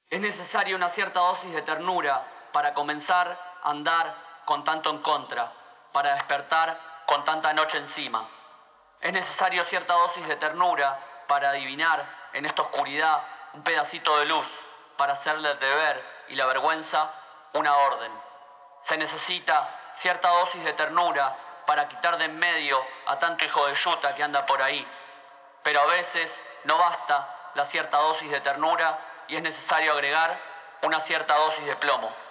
Es necesaria una cierta dosis de ternura para comenzar a andar con tanto en contra, para despertar con tanta noche encima. Es necesario cierta dosis de ternura para adivinar en esta oscuridad un pedacito de luz, para hacerle el deber y la vergüenza una orden. Se necesita cierta dosis de ternura para quitar de en medio a tanto hijo de yuta que anda por ahí. Pero a veces no basta la cierta dosis de ternura y es necesario agregar una cierta dosis de plomo.